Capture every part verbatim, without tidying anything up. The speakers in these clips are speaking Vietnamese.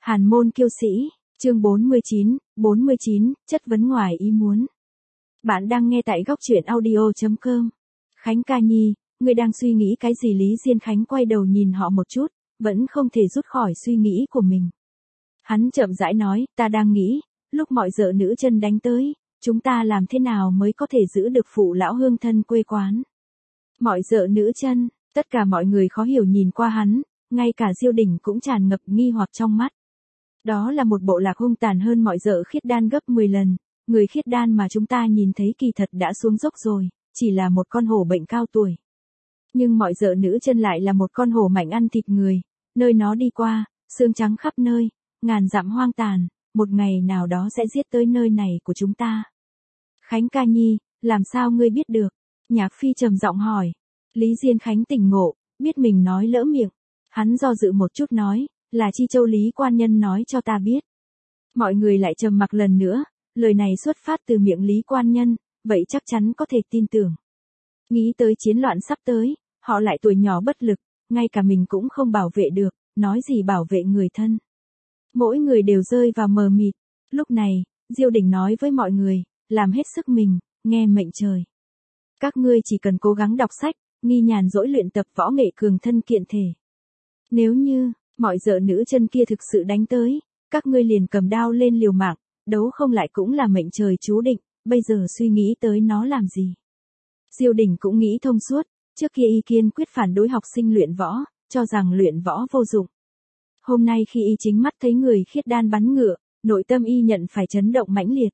Hàn môn kiêu sĩ, chương bốn mươi chín, bốn mươi chín, chất vấn ngoài ý muốn. Bạn đang nghe tại góc truyện audio chấm com. Khánh ca nhi, ngươi đang suy nghĩ cái gì? Lý Diên Khánh quay đầu nhìn họ một chút, vẫn không thể rút khỏi suy nghĩ của mình. Hắn chậm rãi nói, ta đang nghĩ, lúc mọi vợ nữ chân đánh tới, chúng ta làm thế nào mới có thể giữ được phụ lão hương thân quê quán. Mọi vợ nữ chân, tất cả mọi người khó hiểu nhìn qua hắn, ngay cả Diêu Đình cũng tràn ngập nghi hoặc trong mắt. Đó là một bộ lạc hung tàn hơn mọi vợ khiết đan gấp mười lần, người khiết đan mà chúng ta nhìn thấy kỳ thật đã xuống dốc rồi, chỉ là một con hổ bệnh cao tuổi. Nhưng mọi vợ nữ chân lại là một con hổ mạnh ăn thịt người, nơi nó đi qua, xương trắng khắp nơi, ngàn dặm hoang tàn, một ngày nào đó sẽ giết tới nơi này của chúng ta. Khánh ca nhi, làm sao ngươi biết được? Nhạc Phi trầm giọng hỏi. Lý Diên Khánh tỉnh ngộ, biết mình nói lỡ miệng. Hắn do dự một chút nói, là Chi Châu Lý quan nhân nói cho ta biết. Mọi người lại trầm mặc lần nữa, lời này xuất phát từ miệng Lý quan nhân, vậy chắc chắn có thể tin tưởng. Nghĩ tới chiến loạn sắp tới, họ lại tuổi nhỏ bất lực, ngay cả mình cũng không bảo vệ được, nói gì bảo vệ người thân. Mỗi người đều rơi vào mờ mịt. Lúc này, Diêu Đình nói với mọi người, làm hết sức mình, nghe mệnh trời. Các ngươi chỉ cần cố gắng đọc sách, nghi nhàn dỗi luyện tập võ nghệ cường thân kiện thể. Nếu như, mọi vợ nữ chân kia thực sự đánh tới, các ngươi liền cầm đao lên liều mạng, đấu không lại cũng là mệnh trời chú định, bây giờ suy nghĩ tới nó làm gì. Diêu Đình cũng nghĩ thông suốt, trước kia y kiên quyết phản đối học sinh luyện võ, cho rằng luyện võ vô dụng. Hôm nay khi y chính mắt thấy người khiết đan bắn ngựa, nội tâm y nhận phải chấn động mãnh liệt.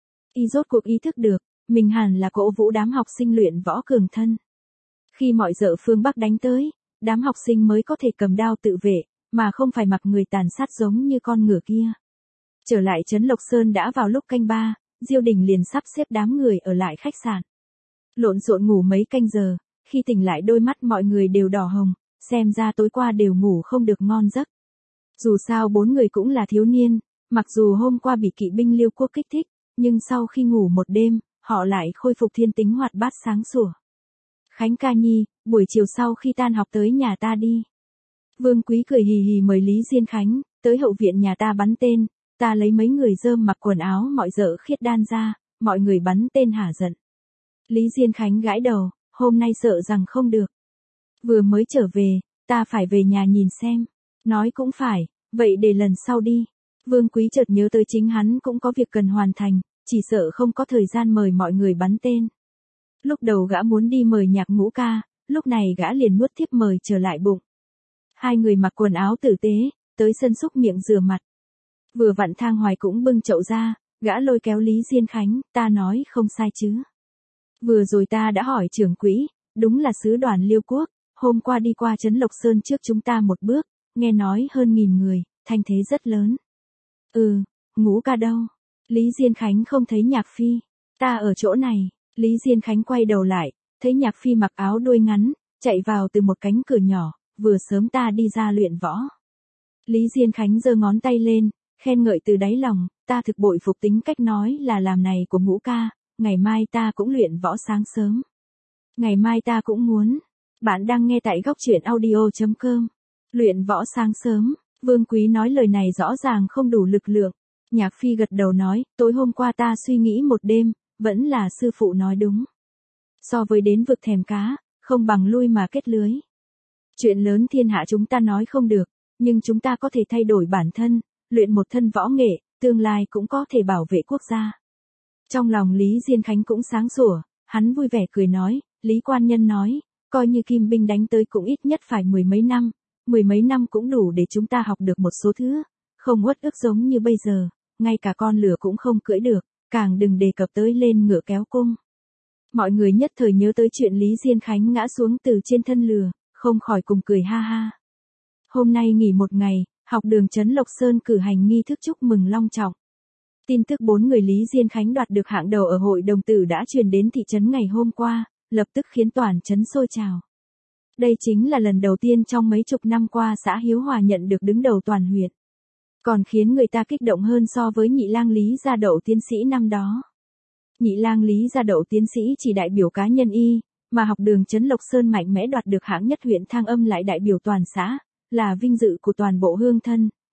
Y rốt cuộc ý thức được, mình hẳn là cổ vũ đám học sinh luyện võ cường thân. Khi mọi vợ phương Bắc đánh tới, đám học sinh mới có thể cầm đao tự vệ, mà không phải mặc người tàn sát giống như con ngựa kia. Trở lại trấn Lộc Sơn đã vào lúc canh ba, Diêu Đình liền sắp xếp đám người ở lại khách sạn. Lộn xộn ngủ mấy canh giờ, khi tỉnh lại đôi mắt mọi người đều đỏ hồng, xem ra tối qua đều ngủ không được ngon giấc. Dù sao bốn người cũng là thiếu niên, mặc dù hôm qua bị kỵ binh Liêu Quốc kích thích, nhưng sau khi ngủ một đêm, họ lại khôi phục thiên tính hoạt bát sáng sủa. Khánh ca nhi, buổi chiều sau khi tan học tới nhà ta đi. Vương Quý cười hì hì mời Lý Diên Khánh, tới hậu viện nhà ta bắn tên, ta lấy mấy người rơm mặc quần áo mọi vợ khiết đan ra, mọi người bắn tên hả giận. Lý Diên Khánh gãi đầu, hôm nay sợ rằng không được. Vừa mới trở về, ta phải về nhà nhìn xem. Nói cũng phải, vậy để lần sau đi. Vương Quý chợt nhớ tới chính hắn cũng có việc cần hoàn thành, chỉ sợ không có thời gian mời mọi người bắn tên. Lúc đầu gã muốn đi mời Nhạc Ngũ ca, lúc này gã liền nuốt thiếp mời trở lại bụng. Hai người mặc quần áo tử tế, tới sân xúc miệng rửa mặt. Vừa vặn Thang Hoài cũng bưng chậu ra, gã lôi kéo Lý Diên Khánh, ta nói không sai chứ. Vừa rồi ta đã hỏi trưởng quỹ, đúng là sứ đoàn Liêu Quốc, hôm qua đi qua trấn Lộc Sơn trước chúng ta một bước, nghe nói hơn nghìn người, thanh thế rất lớn. Ừ, Ngũ ca đâu? Lý Diên Khánh không thấy Nhạc Phi. Ta ở chỗ này. Lý Diên Khánh quay đầu lại, thấy Nhạc Phi mặc áo đuôi ngắn, chạy vào từ một cánh cửa nhỏ, vừa sớm ta đi ra luyện võ. Lý Diên Khánh giơ ngón tay lên, khen ngợi từ đáy lòng, ta thực bội phục tính cách nói là làm này của Ngũ ca, ngày mai ta cũng luyện võ sáng sớm. Ngày mai ta cũng muốn. Bạn đang nghe tại góc truyện audio chấm com. Luyện võ sáng sớm, Vương Quý nói lời này rõ ràng không đủ lực lượng. Nhạc Phi gật đầu nói, tối hôm qua ta suy nghĩ một đêm, vẫn là sư phụ nói đúng. So với đến vực thèm cá, không bằng lui mà kết lưới. Chuyện lớn thiên hạ chúng ta nói không được, nhưng chúng ta có thể thay đổi bản thân, luyện một thân võ nghệ, tương lai cũng có thể bảo vệ quốc gia. Trong lòng Lý Diên Khánh cũng sáng sủa, hắn vui vẻ cười nói, Lý quan nhân nói, coi như kim binh đánh tới cũng ít nhất phải mười mấy năm, mười mấy năm cũng đủ để chúng ta học được một số thứ, không uất ức giống như bây giờ, ngay cả con lửa cũng không cưỡi được, càng đừng đề cập tới lên ngựa kéo cung. Mọi người nhất thời nhớ tới chuyện Lý Diên Khánh ngã xuống từ trên thân lừa, không khỏi cùng cười ha ha. Hôm nay nghỉ một ngày, học đường trấn Lộc Sơn cử hành nghi thức chúc mừng long trọng. Tin tức bốn người Lý Diên Khánh đoạt được hạng đầu ở hội đồng tử đã truyền đến thị trấn ngày hôm qua, lập tức khiến toàn trấn sôi trào. Đây chính là lần đầu tiên trong mấy chục năm qua xã Hiếu Hòa nhận được đứng đầu toàn huyện. Còn khiến người ta kích động hơn so với Nhị Lang Lý Gia Đậu tiến sĩ năm đó. Nhị Lang Lý Gia Đậu tiến sĩ chỉ đại biểu cá nhân y, mà học đường trấn Lộc Sơn mạnh mẽ đoạt được hạng nhất huyện Thang Âm lại đại biểu toàn xã, là vinh dự của toàn bộ hương thân,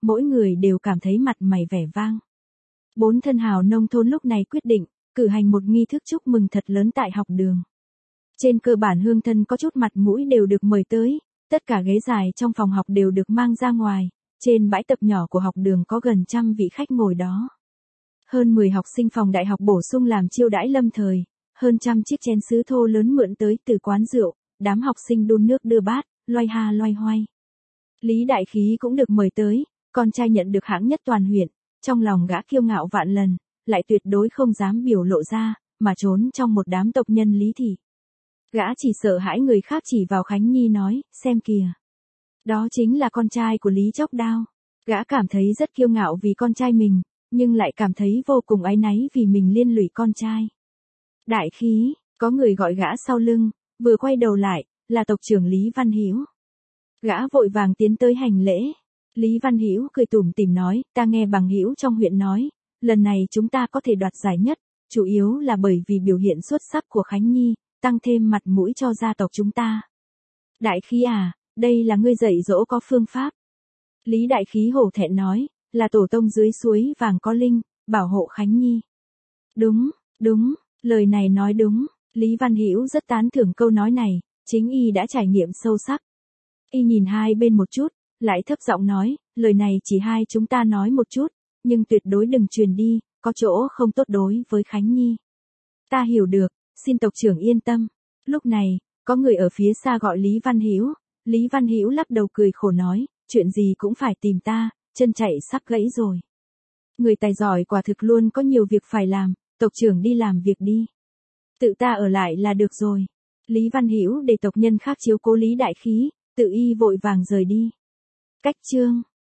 mỗi người đều cảm thấy mặt mày vẻ vang. Bốn thân hào nông thôn lúc này quyết định, cử hành một nghi thức chúc mừng thật lớn tại học đường. Trên cơ bản hương thân có chút mặt mũi đều được mời tới, tất cả ghế dài trong phòng học đều được mang ra ngoài, trên bãi tập nhỏ của học đường có gần trăm vị khách ngồi đó. Hơn mười học sinh phòng đại học bổ sung làm chiêu đãi lâm thời, hơn trăm chiếc chén sứ thô lớn mượn tới từ quán rượu, đám học sinh đun nước đưa bát, loay ha loay hoay. Lý Đại Khí cũng được mời tới, con trai nhận được hạng nhất toàn huyện, trong lòng gã kiêu ngạo vạn lần, lại tuyệt đối không dám biểu lộ ra, mà trốn trong một đám tộc nhân Lý thị. Gã chỉ sợ hãi người khác chỉ vào Khánh Nhi nói, xem kìa. Đó chính là con trai của Lý Chốc Đao. Gã cảm thấy rất kiêu ngạo vì con trai mình, nhưng lại cảm thấy vô cùng áy náy vì mình liên lụy con trai. Đại Khí, có người gọi gã sau lưng, vừa quay đầu lại, là tộc trưởng Lý Văn Hữu. Gã vội vàng tiến tới hành lễ. Lý Văn Hữu cười tủm tỉm nói, ta nghe bằng hữu trong huyện nói, lần này chúng ta có thể đoạt giải nhất, chủ yếu là bởi vì biểu hiện xuất sắc của Khánh Nhi, tăng thêm mặt mũi cho gia tộc chúng ta. Đại Khí à, đây là ngươi dạy dỗ có phương pháp. Lý Đại Khí hổ thẹn nói, là tổ tông dưới suối vàng có linh, bảo hộ Khánh Nhi. Đúng, đúng, lời này nói đúng, Lý Văn Hữu rất tán thưởng câu nói này, chính y đã trải nghiệm sâu sắc. Y nhìn hai bên một chút, lại thấp giọng nói, lời này chỉ hai chúng ta nói một chút, nhưng tuyệt đối đừng truyền đi, có chỗ không tốt đối với Khánh Nhi. Ta hiểu được, xin tộc trưởng yên tâm. Lúc này, có người ở phía xa gọi Lý Văn Hữu, Lý Văn Hữu lắc đầu cười khổ nói, chuyện gì cũng phải tìm ta, chân chạy sắp gãy rồi. Người tài giỏi quả thực luôn có nhiều việc phải làm, tộc trưởng đi làm việc đi. Tự ta ở lại là được rồi. Lý Văn Hữu để tộc nhân khác chiếu cố Lý Đại Khí, tự y vội vàng rời đi. Cách chương